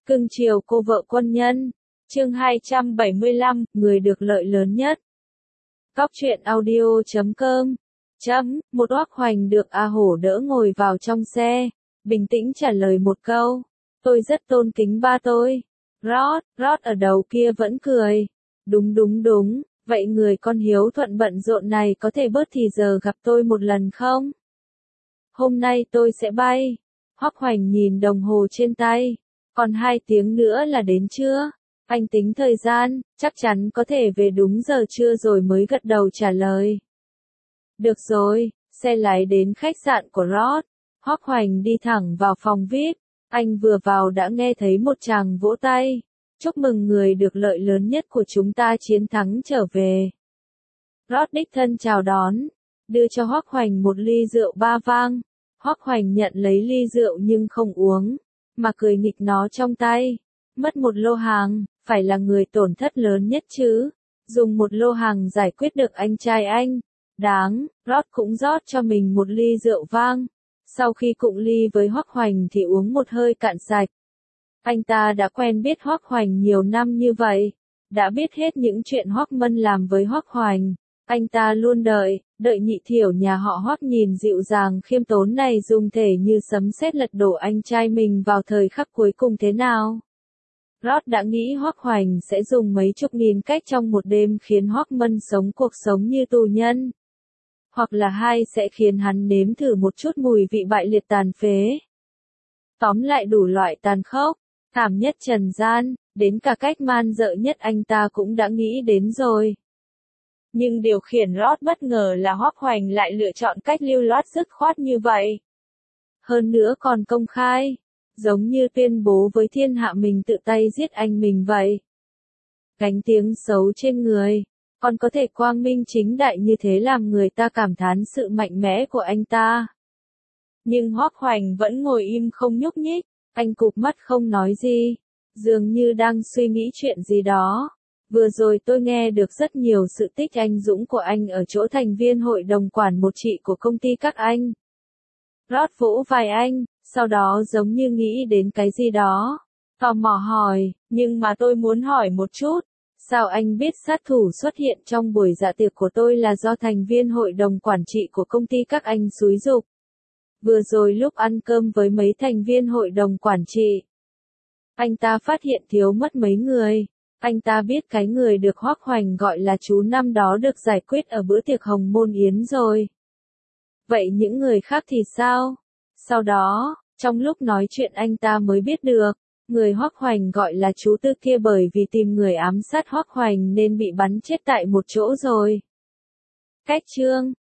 Cưng chiều cô vợ quân nhân. Chương 275, người được lợi lớn nhất. Góc truyện audio.com. Một Hoắc Hoành được A Hổ đỡ ngồi vào trong xe, bình tĩnh trả lời một câu. Tôi rất tôn kính ba tôi. Rót ở đầu kia vẫn cười. Đúng, vậy người con hiếu thuận bận rộn này có thể bớt thì giờ gặp tôi một lần không? Hôm nay tôi sẽ bay. Hoắc Hoành nhìn đồng hồ trên tay. Còn 2 tiếng nữa là đến trưa. Anh tính thời gian, chắc chắn có thể về đúng giờ trưa rồi mới gật đầu trả lời. Được rồi, xe lái đến khách sạn của Rót. Hoắc Hoành đi thẳng vào phòng VIP. Anh vừa vào đã nghe thấy một tràng vỗ tay. Chúc mừng người được lợi lớn nhất của chúng ta chiến thắng trở về. Rót đích thân chào đón, đưa cho Hoắc Hoành một ly rượu ba vang. Hoắc Hoành nhận lấy ly rượu nhưng không uống, mà cười nghịch nó trong tay. Mất một lô hàng, phải là người tổn thất lớn nhất chứ. Dùng một lô hàng giải quyết được anh trai anh. Đáng, Rót cũng rót cho mình một ly rượu vang. Sau khi cụng ly với Hoắc Hoành thì uống một hơi cạn sạch. Anh ta đã quen biết Hoắc Hoành nhiều năm như vậy, đã biết hết những chuyện Hoắc Mân làm với Hoắc Hoành. Anh ta luôn đợi nhị thiểu nhà họ Hoắc nhìn dịu dàng khiêm tốn này dùng thể như sấm sét lật đổ anh trai mình vào thời khắc cuối cùng thế nào. Rót đã nghĩ Hoắc Hoành sẽ dùng mấy chục nghìn cách trong một đêm khiến Hoắc Mân sống cuộc sống như tù nhân. Hoặc là hai sẽ khiến hắn nếm thử một chút mùi vị bại liệt tàn phế. Tóm lại đủ loại tàn khốc, thảm nhất trần gian, đến cả cách man dợ nhất anh ta cũng đã nghĩ đến rồi. Nhưng điều khiển Rót bất ngờ là Hoắc Hoành lại lựa chọn cách lưu loát dứt khoát như vậy. Hơn nữa còn công khai, giống như tuyên bố với thiên hạ mình tự tay giết anh mình vậy. Gánh tiếng xấu trên người, còn có thể quang minh chính đại như thế làm người ta cảm thán sự mạnh mẽ của anh ta. Nhưng Hoắc Hoành vẫn ngồi im không nhúc nhích, anh cụp mắt không nói gì, dường như đang suy nghĩ chuyện gì đó. Vừa rồi tôi nghe được rất nhiều sự tích anh dũng của anh ở chỗ thành viên hội đồng quản một trị của công ty các anh. Rót vỗ vai anh, sau đó giống như nghĩ đến cái gì đó. Tò mò hỏi, nhưng mà tôi muốn hỏi một chút. Sao anh biết sát thủ xuất hiện trong buổi dạ tiệc của tôi là do thành viên hội đồng quản trị của công ty các anh xúi giục? Vừa rồi lúc ăn cơm với mấy thành viên hội đồng quản trị, anh ta phát hiện thiếu mất mấy người. Anh ta biết cái người được Hoắc Hoành gọi là chú năm đó được giải quyết ở bữa tiệc Hồng Môn Yến rồi. Vậy những người khác thì sao? Sau đó, trong lúc nói chuyện anh ta mới biết được, người Hoắc Hoành gọi là chú Tư kia bởi vì tìm người ám sát Hoắc Hoành nên bị bắn chết tại một chỗ rồi. Cách chương